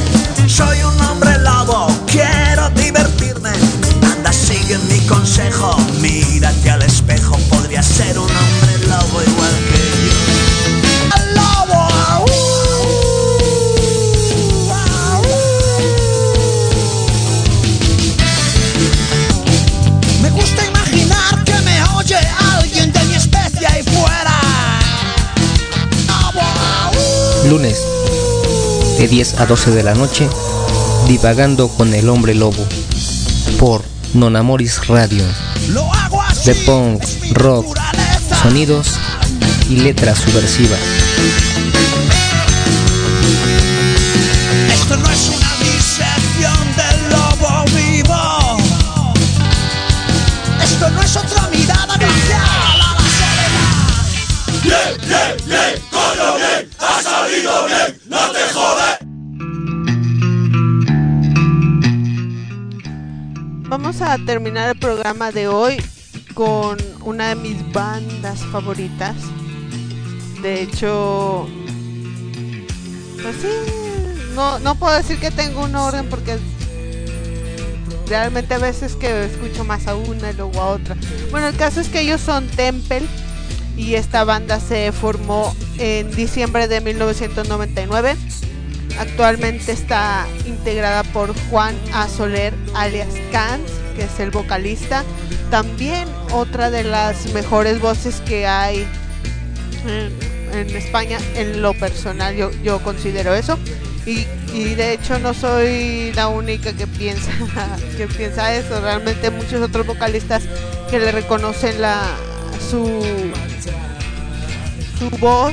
Soy un hombre lobo, quiero divertirme. Anda, sigue mi consejo, mírate al espejo. Podría ser un hombre lobo igual que yo. ¡El lobo! Me gusta imaginar que me oye alguien de mi especie ahí fuera. Lunes, de 10 a 12 de la noche, divagando con el hombre lobo, por Nonamoris Radio, de punk, rock, sonidos y letras subversivas. Esto no es una disección del lobo vivo. Esto no es otra mirada glacial a la soledad. Bien, bien, bien, coño bien, ha salido bien, no te jodes. Vamos a terminar el programa de hoy con una de mis bandas favoritas. De hecho, pues sí, no puedo decir que tengo un orden porque realmente a veces que escucho más a una y luego a otra. Bueno, el caso es que ellos son Temple y esta banda se formó en diciembre de 1999. Actualmente está integrada por Juan A. Soler, alias Kant, que es el vocalista. También otra de las mejores voces que hay en España, en lo personal yo considero eso. Y de hecho no soy la única que piensa eso. Realmente muchos otros vocalistas que le reconocen su voz.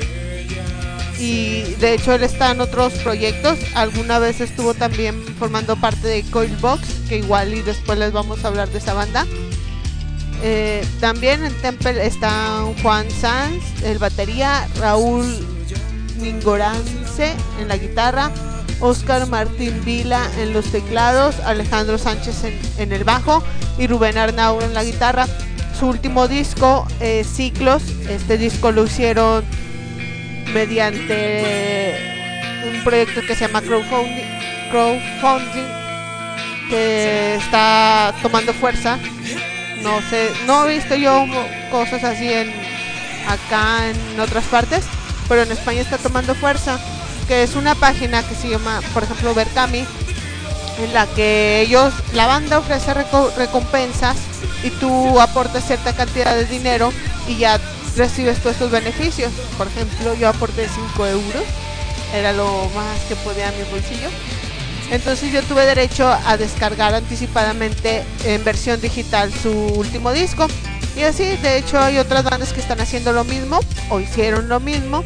Y de hecho él está en otros proyectos. Alguna vez estuvo también formando parte de Coilbox, que igual y después les vamos a hablar de esa banda. También en Temple está Juan Sanz, el batería, Raúl Mingorance en la guitarra, Oscar Martín Vila en los teclados, Alejandro Sánchez en el bajo y Rubén Arnau en la guitarra. Su último disco, Ciclos, este disco lo hicieron mediante un proyecto que se llama crowdfunding, que está tomando fuerza. No he visto yo cosas así acá en otras partes, pero en España está tomando fuerza, que es una página que se llama, por ejemplo, Berkami, en la que la banda ofrece recompensas y tú aportas cierta cantidad de dinero y ya recibes todos estos beneficios. Por ejemplo, yo aporté 5 euros, era lo más que podía en mi bolsillo. Entonces yo tuve derecho a descargar anticipadamente en versión digital su último disco. Y así, de hecho, hay otras bandas que están haciendo lo mismo o hicieron lo mismo.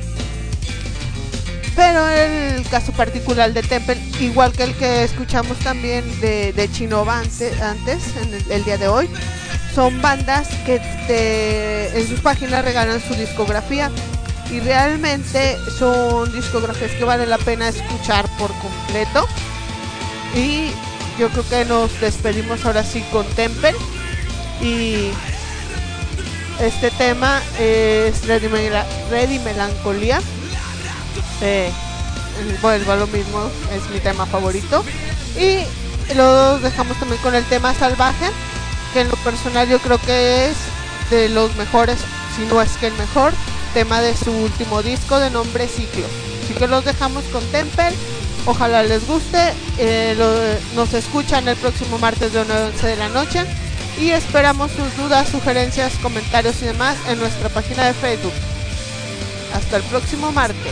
Pero el caso particular de Temple, igual que el que escuchamos también de Chinova antes, en el día de hoy, son bandas que en sus páginas regalan su discografía. Y realmente son discografías que vale la pena escuchar por completo. Y yo creo que nos despedimos ahora sí con Temple. Y este tema es Ready Melancolía. Vuelvo a lo mismo, es mi tema favorito. Y lo dejamos también con el tema Salvaje, que en lo personal yo creo que es de los mejores, si no es que el mejor tema de su último disco de nombre Ciclos. Así que los dejamos con Temple. Ojalá les guste. Nos escuchan el próximo martes de 9 a 11 de la noche. Y esperamos sus dudas, sugerencias, comentarios y demás en nuestra página de Facebook. Hasta el próximo martes.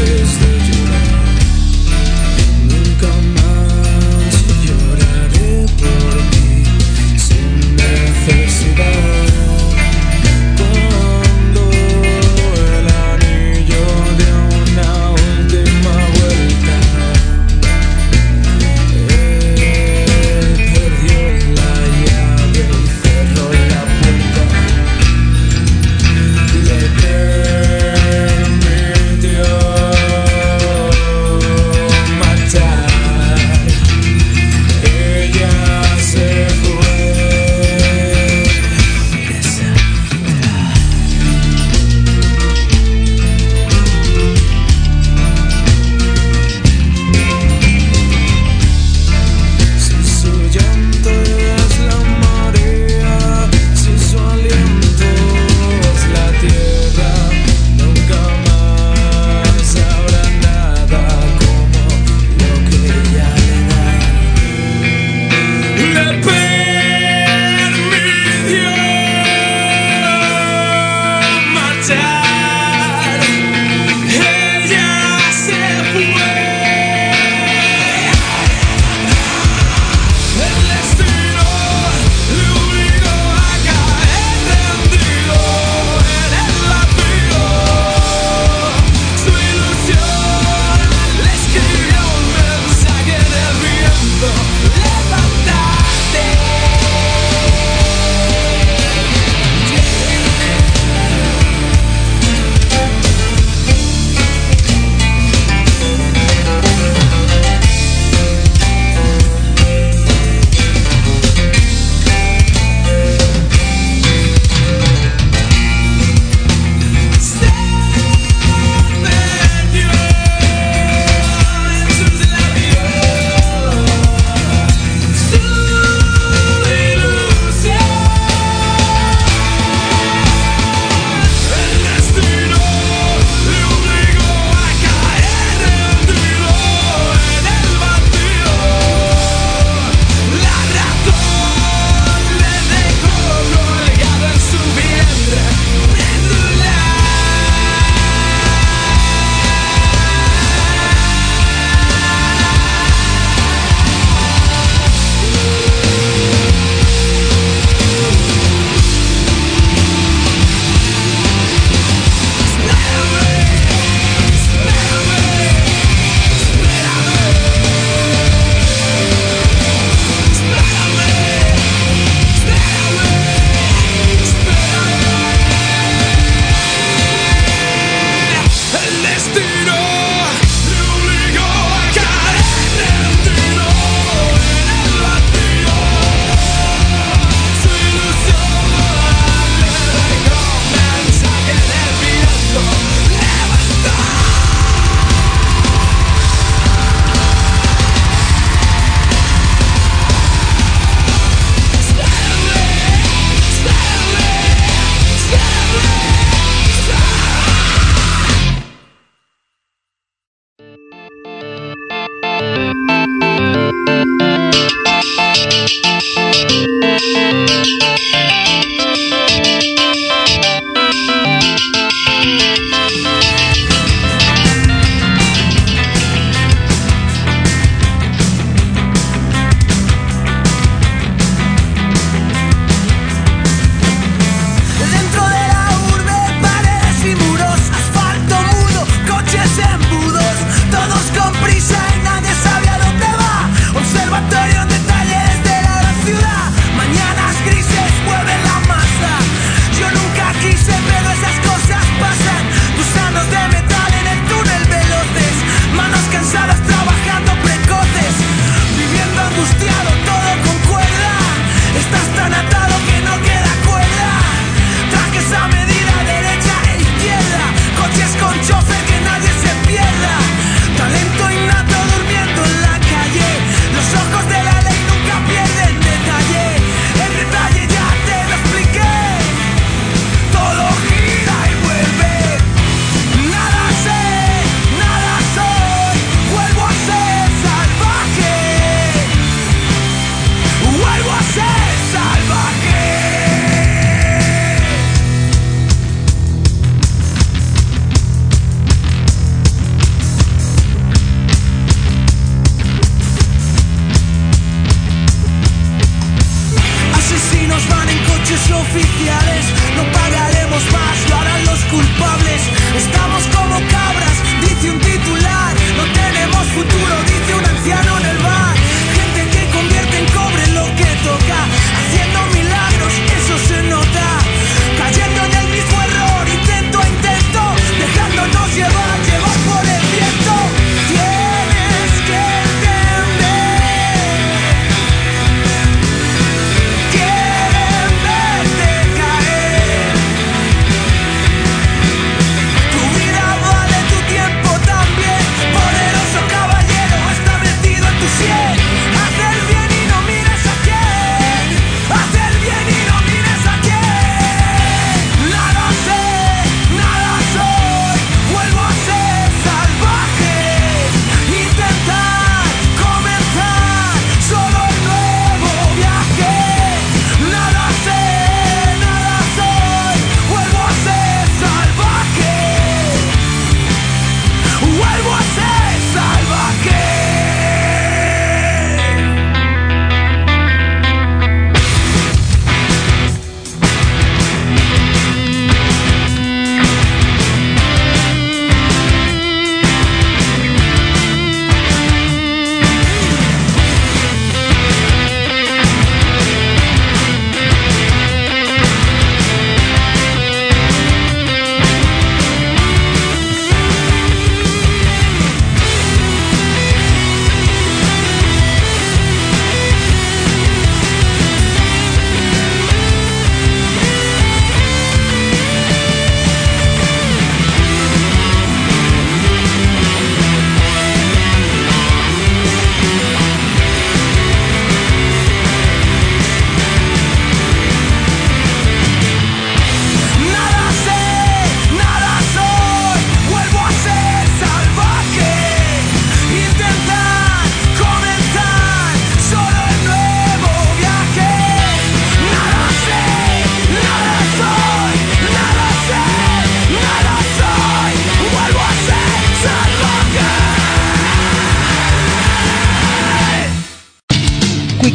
Nunca más lloraré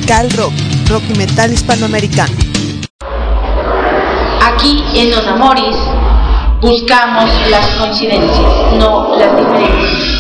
musical rock y metal hispanoamericano. Aquí en Non Amoris buscamos las coincidencias, no las diferencias.